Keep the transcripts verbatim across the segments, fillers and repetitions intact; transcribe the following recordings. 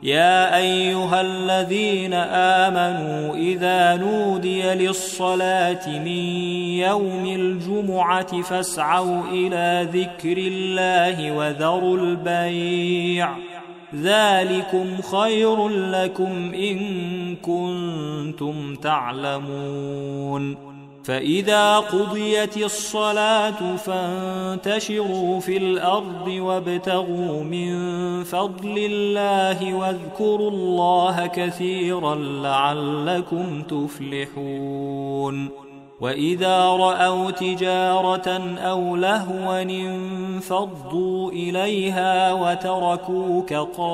يا أيها الذين آمنوا إذا نودي للصلاة من يوم الجمعة فاسعوا إلى ذكر الله وذروا البيع ذلكم خير لكم إن كنتم تعلمون فإذا قضيت الصلاة فانتشروا في الأرض وابتغوا من فضل الله واذكروا الله كثيرا لعلكم تفلحون وإذا رأوا تجارة أو لهوا انفضوا إليها وتركوك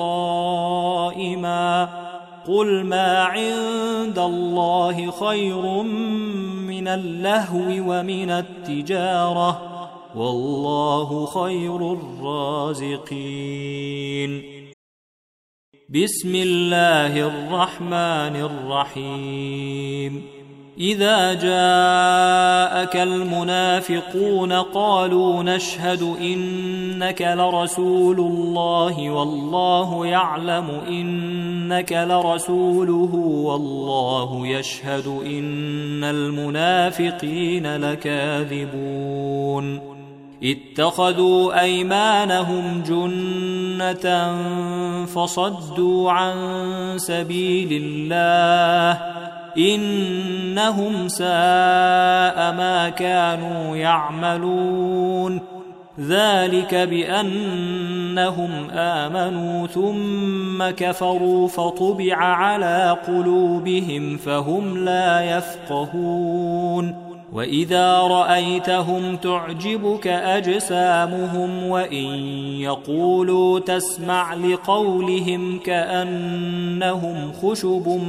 قائما قل ما عند الله خير من اللهو ومن التجارة والله خير الرازقين. بسم الله الرحمن الرحيم. إذا جاءك المنافقون قالوا نشهد إنك لرسول الله والله يعلم إنك لرسوله والله يشهد إن المنافقين لكاذبون اتخذوا أيمانهم جنة فصدوا عن سبيل الله إنهم ساء ما كانوا يعملون ذلك بأنهم آمنوا ثم كفروا فطبع على قلوبهم فهم لا يفقهون وإذا رأيتهم تعجبك أجسامهم وإن يقولوا تسمع لقولهم كأنهم خشب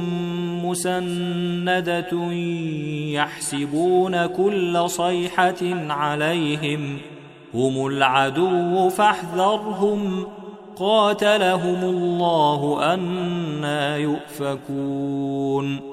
مسندة يحسبون كل صيحة عليهم هم العدو فاحذرهم قاتلهم الله أنى يؤفكون.